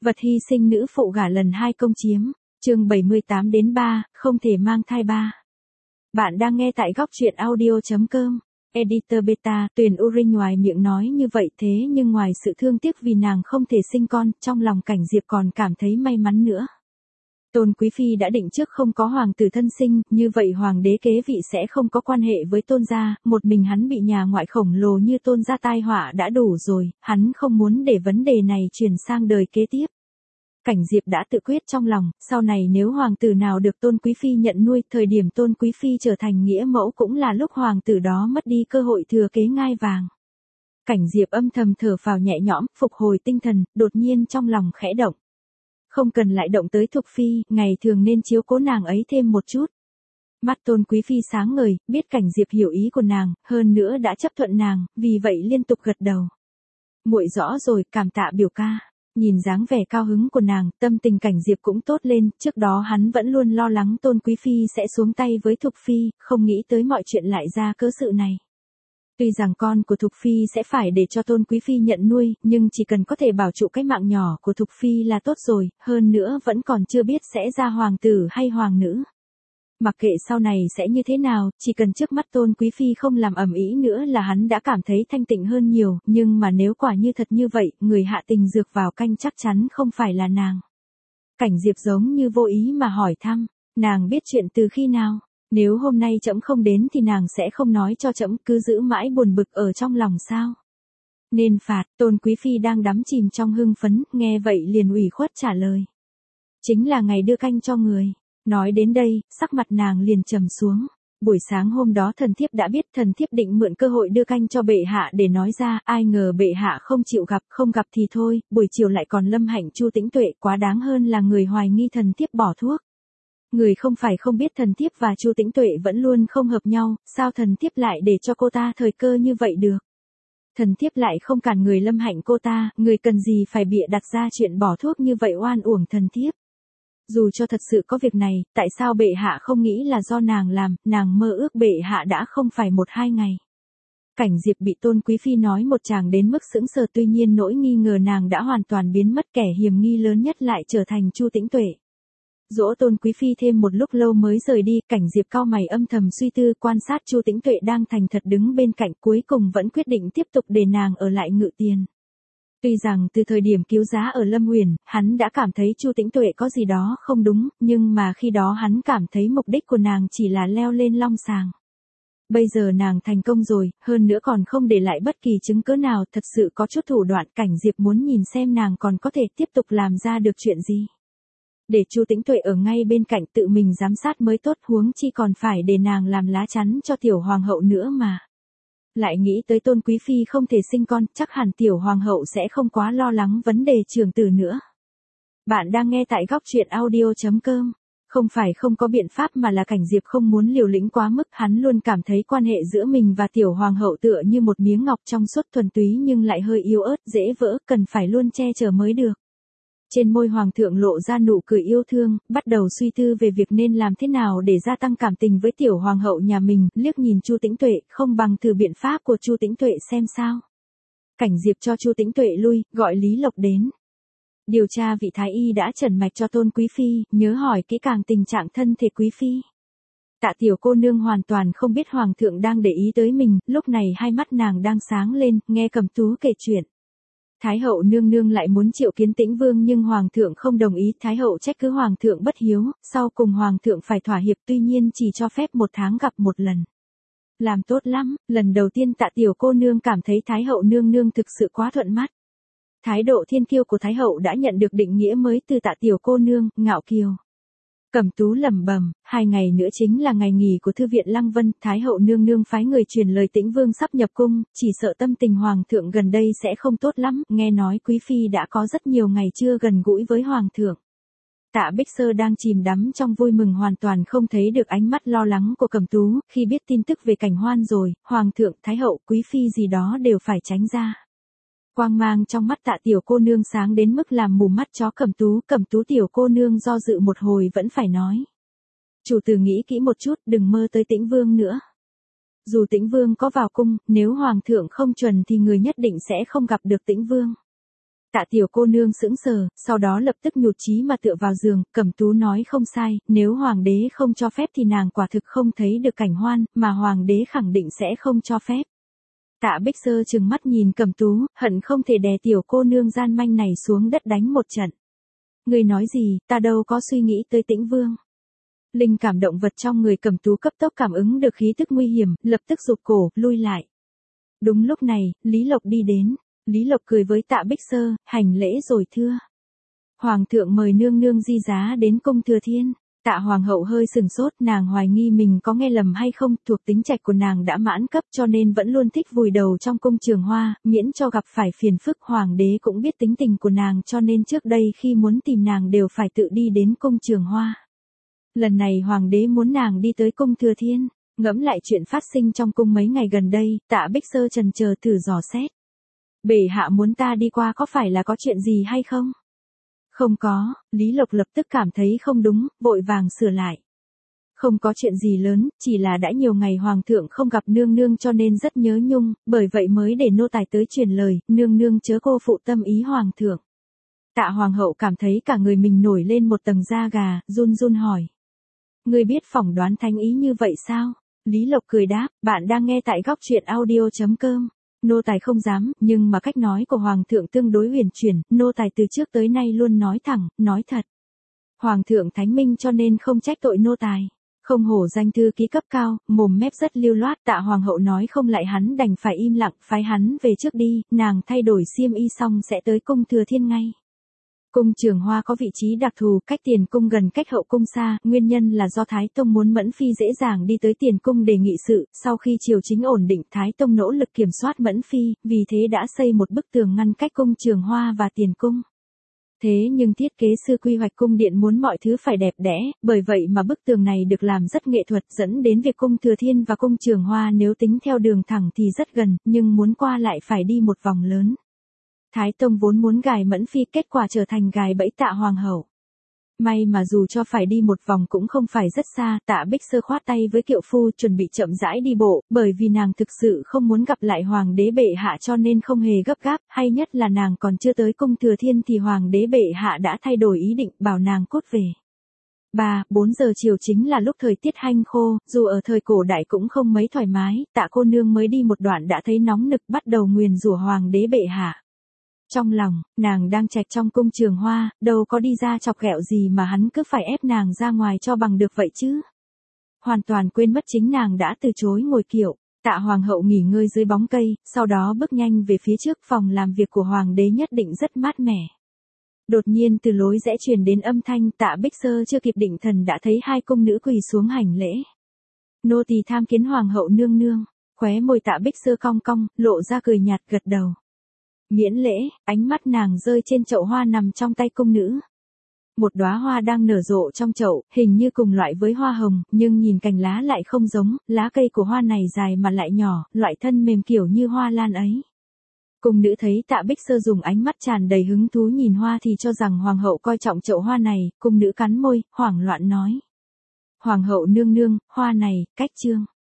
Vật hy sinh nữ phụ gả lần 2 công chiếm, chương 78-3, không thể mang thai 3. Bạn đang nghe tại góc truyện audio.com. Editor Beta, Tuyền Uring ngoài miệng nói như vậy thế nhưng ngoài sự thương tiếc vì nàng không thể sinh con, trong lòng Cảnh Diệp còn cảm thấy may mắn nữa. Tôn Quý Phi đã định trước không có hoàng tử thân sinh, như vậy hoàng đế kế vị sẽ không có quan hệ với Tôn gia, một mình hắn bị nhà ngoại khổng lồ như Tôn gia tai họa đã đủ rồi, hắn không muốn để vấn đề này truyền sang đời kế tiếp. Cảnh Diệp đã tự quyết trong lòng, sau này nếu hoàng tử nào được Tôn Quý Phi nhận nuôi, thời điểm Tôn Quý Phi trở thành nghĩa mẫu cũng là lúc hoàng tử đó mất đi cơ hội thừa kế ngai vàng. Cảnh Diệp âm thầm thở phào nhẹ nhõm, phục hồi tinh thần, đột nhiên trong lòng khẽ động. Không cần lại động tới Thục Phi, ngày thường nên chiếu cố nàng ấy thêm một chút. Mắt Tôn Quý Phi sáng ngời, biết Cảnh Diệp hiểu ý của nàng, hơn nữa đã chấp thuận nàng, vì vậy liên tục gật đầu. Muội rõ rồi, cảm tạ biểu ca. Nhìn dáng vẻ cao hứng của nàng, tâm tình Cảnh Diệp cũng tốt lên, trước đó hắn vẫn luôn lo lắng Tôn Quý Phi sẽ xuống tay với Thục Phi, không nghĩ tới mọi chuyện lại ra cớ sự này. Tuy rằng con của Thục Phi sẽ phải để cho Tôn Quý Phi nhận nuôi, nhưng chỉ cần có thể bảo trụ cái mạng nhỏ của Thục Phi là tốt rồi, hơn nữa vẫn còn chưa biết sẽ ra hoàng tử hay hoàng nữ. Mặc kệ sau này sẽ như thế nào, chỉ cần trước mắt Tôn Quý Phi không làm ầm ĩ nữa là hắn đã cảm thấy thanh tịnh hơn nhiều, nhưng mà nếu quả như thật như vậy, người hạ tình dược vào canh chắc chắn không phải là nàng. Cảnh Diệp giống như vô ý mà hỏi thăm, nàng biết chuyện từ khi nào? Nếu hôm nay trẫm không đến thì nàng sẽ không nói cho trẫm, cứ giữ mãi buồn bực ở trong lòng sao? Nên phạt. Tôn Quý Phi đang đắm chìm trong hưng phấn, nghe vậy liền ủy khuất trả lời. Chính là ngày đưa canh cho người. Nói đến đây, sắc mặt nàng liền trầm xuống. Buổi sáng hôm đó thần thiếp đã biết, thần thiếp định mượn cơ hội đưa canh cho bệ hạ để nói ra, ai ngờ bệ hạ không chịu gặp, không gặp thì thôi, buổi chiều lại còn lâm hạnh Chu Tĩnh Tuệ, quá đáng hơn là người hoài nghi thần thiếp bỏ thuốc. Người không phải không biết thần thiếp và Chu Tĩnh Tuệ vẫn luôn không hợp nhau, sao thần thiếp lại để cho cô ta thời cơ như vậy được? Thần thiếp lại không cản người lâm hạnh cô ta, người cần gì phải bịa đặt ra chuyện bỏ thuốc như vậy oan uổng thần thiếp. Dù cho thật sự có việc này, tại sao bệ hạ không nghĩ là do nàng làm, nàng mơ ước bệ hạ đã không phải 1-2 ngày. Cảnh Diệp bị Tôn Quý Phi nói một tràng đến mức sững sờ, tuy nhiên nỗi nghi ngờ nàng đã hoàn toàn biến mất, kẻ hiềm nghi lớn nhất lại trở thành Chu Tĩnh Tuệ. Dỗ Tôn Quý Phi thêm một lúc lâu mới rời đi, Cảnh Diệp cau mày âm thầm suy tư, quan sát Chu Tĩnh Tuệ đang thành thật đứng bên cạnh, cuối cùng vẫn quyết định tiếp tục để nàng ở lại Ngự Tiền. Tuy rằng từ thời điểm cứu giá ở Lâm Huyền, hắn đã cảm thấy Chu Tĩnh Tuệ có gì đó không đúng, nhưng mà khi đó hắn cảm thấy mục đích của nàng chỉ là leo lên long sàng. Bây giờ nàng thành công rồi, hơn nữa còn không để lại bất kỳ chứng cứ nào, thật sự có chút thủ đoạn. Cảnh Diệp muốn nhìn xem nàng còn có thể tiếp tục làm ra được chuyện gì. Để Chu Tĩnh Tuệ ở ngay bên cạnh tự mình giám sát mới tốt, huống chi còn phải để nàng làm lá chắn cho tiểu hoàng hậu nữa mà. Lại nghĩ tới Tôn Quý Phi không thể sinh con, chắc hẳn tiểu hoàng hậu sẽ không quá lo lắng vấn đề trưởng tử nữa. Bạn đang nghe tại góc truyện audio.com. Không phải không có biện pháp mà là Cảnh Diệp không muốn liều lĩnh quá mức, hắn luôn cảm thấy quan hệ giữa mình và tiểu hoàng hậu tựa như một miếng ngọc trong suốt thuần túy nhưng lại hơi yếu ớt, dễ vỡ, cần phải luôn che chở mới được. Trên môi hoàng thượng lộ ra nụ cười yêu thương, bắt đầu suy tư về việc nên làm thế nào để gia tăng cảm tình với tiểu hoàng hậu nhà mình, liếc nhìn Chu Tĩnh Tuệ, không bằng thử biện pháp của Chu Tĩnh Tuệ xem sao. Cảnh Diệp cho Chu Tĩnh Tuệ lui, gọi Lý Lộc đến. Điều tra vị thái y đã trần mạch cho Tôn Quý Phi, nhớ hỏi kỹ càng tình trạng thân thể Quý Phi. Tạ tiểu cô nương hoàn toàn không biết hoàng thượng đang để ý tới mình, lúc này hai mắt nàng đang sáng lên, nghe Cẩm Tú kể chuyện. Thái hậu nương nương lại muốn triệu kiến Tĩnh Vương nhưng hoàng thượng không đồng ý, thái hậu trách cứ hoàng thượng bất hiếu, sau cùng hoàng thượng phải thỏa hiệp, tuy nhiên chỉ cho phép 1 tháng gặp 1 lần. Làm tốt lắm, lần đầu tiên Tạ tiểu cô nương cảm thấy thái hậu nương nương thực sự quá thuận mắt. Thái độ thiên kiêu của thái hậu đã nhận được định nghĩa mới từ Tạ tiểu cô nương, ngạo kiều. Cẩm Tú lẩm bẩm, 2 ngày nữa chính là ngày nghỉ của thư viện Lăng Vân, thái hậu nương nương phái người truyền lời Tĩnh Vương sắp nhập cung, chỉ sợ tâm tình hoàng thượng gần đây sẽ không tốt lắm, nghe nói Quý Phi đã có rất nhiều ngày chưa gần gũi với hoàng thượng. Tạ Bích Sơ đang chìm đắm trong vui mừng hoàn toàn không thấy được ánh mắt lo lắng của Cẩm Tú, khi biết tin tức về Cảnh Hoan rồi, hoàng thượng, thái hậu, Quý Phi gì đó đều phải tránh ra. Quang mang trong mắt Tạ tiểu cô nương sáng đến mức làm mù mắt chó Cẩm Tú tiểu cô nương do dự một hồi vẫn phải nói. Chủ tử nghĩ kỹ một chút, đừng mơ tới Tĩnh Vương nữa. Dù Tĩnh Vương có vào cung, nếu hoàng thượng không chuẩn thì người nhất định sẽ không gặp được Tĩnh Vương. Tạ tiểu cô nương sững sờ, sau đó lập tức nhụt chí mà tựa vào giường, Cẩm Tú nói không sai, nếu hoàng đế không cho phép thì nàng quả thực không thấy được cảnh hoan, mà hoàng đế khẳng định sẽ không cho phép. Tạ Bích Sơ trừng mắt nhìn Cẩm Tú, hận không thể đè tiểu cô nương gian manh này xuống đất đánh một trận. Người nói gì, ta đâu có suy nghĩ tới Tĩnh Vương. Linh cảm động vật trong người Cẩm Tú cấp tốc cảm ứng được khí tức nguy hiểm, lập tức rụt cổ, lui lại. Đúng lúc này, Lý Lộc đi đến. Lý Lộc cười với Tạ Bích Sơ, hành lễ rồi thưa. Hoàng thượng mời nương nương di giá đến cung Thừa Thiên. Tạ hoàng hậu hơi sừng sốt, nàng hoài nghi mình có nghe lầm hay không, thuộc tính trạch của nàng đã mãn cấp cho nên vẫn luôn thích vùi đầu trong cung Trường Hoa, miễn cho gặp phải phiền phức. Hoàng đế cũng biết tính tình của nàng cho nên trước đây khi muốn tìm nàng đều phải tự đi đến cung Trường Hoa. Lần này hoàng đế muốn nàng đi tới cung Thừa Thiên, ngẫm lại chuyện phát sinh trong cung mấy ngày gần đây, Tạ Bích Sơ chần chờ thử dò xét. Bệ hạ muốn ta đi qua có phải là có chuyện gì hay không? Không có, Lý Lộc lập tức cảm thấy không đúng, vội vàng sửa lại. Không có chuyện gì lớn, chỉ là đã nhiều ngày hoàng thượng không gặp nương nương cho nên rất nhớ nhung, bởi vậy mới để nô tài tới truyền lời, nương nương chớ cô phụ tâm ý hoàng thượng. Tạ hoàng hậu cảm thấy cả người mình nổi lên một tầng da gà, run run hỏi. Ngươi biết phỏng đoán thánh ý như vậy sao? Lý Lộc cười đáp, bạn đang nghe tại góc truyện audio.com. Nô tài không dám, nhưng mà cách nói của Hoàng thượng tương đối huyền chuyển, nô tài từ trước tới nay luôn nói thẳng, nói thật. Hoàng thượng thánh minh cho nên không trách tội nô tài. Không hổ danh thư ký cấp cao, mồm mép rất lưu loát. Tạ hoàng hậu nói không lại hắn đành phải im lặng, phái hắn về trước đi, nàng thay đổi xiêm y xong sẽ tới cung Thừa Thiên ngay. Cung Trường Hoa có vị trí đặc thù, cách tiền cung gần cách hậu cung xa, nguyên nhân là do Thái Tông muốn Mẫn Phi dễ dàng đi tới tiền cung để nghị sự, sau khi triều chính ổn định Thái Tông nỗ lực kiểm soát Mẫn Phi, vì thế đã xây một bức tường ngăn cách cung Trường Hoa và tiền cung. Thế nhưng thiết kế sư quy hoạch cung điện muốn mọi thứ phải đẹp đẽ, bởi vậy mà bức tường này được làm rất nghệ thuật dẫn đến việc cung Thừa Thiên và cung Trường Hoa nếu tính theo đường thẳng thì rất gần, nhưng muốn qua lại phải đi một vòng lớn. Thái Tông vốn muốn gài Mẫn Phi, kết quả trở thành gài bẫy Tạ hoàng hậu. May mà dù cho phải đi một vòng cũng không phải rất xa, Tạ Bích Sơ khoát tay với kiệu phu chuẩn bị chậm rãi đi bộ, bởi vì nàng thực sự không muốn gặp lại hoàng đế bệ hạ cho nên không hề gấp gáp, hay nhất là nàng còn chưa tới cung Thừa Thiên thì hoàng đế bệ hạ đã thay đổi ý định bảo nàng cút về. 3-4 giờ chiều chính là lúc thời tiết hanh khô, dù ở thời cổ đại cũng không mấy thoải mái, Tạ cô nương mới đi một đoạn đã thấy nóng nực bắt đầu nguyền rủa hoàng đế bệ hạ. Trong lòng, nàng đang trạch trong cung Trường Hoa, đâu có đi ra chọc ghẹo gì mà hắn cứ phải ép nàng ra ngoài cho bằng được vậy chứ. Hoàn toàn quên mất chính nàng đã từ chối ngồi kiệu, Tạ hoàng hậu nghỉ ngơi dưới bóng cây, sau đó bước nhanh về phía trước. Phòng làm việc của hoàng đế nhất định rất mát mẻ. Đột nhiên từ lối rẽ truyền đến âm thanh, Tạ Bích Sơ chưa kịp định thần đã thấy hai cung nữ quỳ xuống hành lễ. Nô tỳ tham kiến hoàng hậu nương nương, khóe môi Tạ Bích Sơ cong cong, lộ ra cười nhạt gật đầu. Miễn lễ, ánh mắt nàng rơi trên chậu hoa nằm trong tay cung nữ. Một đóa hoa đang nở rộ trong chậu, hình như cùng loại với hoa hồng, nhưng nhìn cành lá lại không giống, lá cây của hoa này dài mà lại nhỏ, loại thân mềm kiểu như hoa lan ấy. Cung nữ thấy Tạ Bích Sơ dùng ánh mắt tràn đầy hứng thú nhìn hoa thì cho rằng hoàng hậu coi trọng chậu hoa này, cung nữ cắn môi, hoảng loạn nói. Hoàng hậu nương nương, hoa này, cách trương.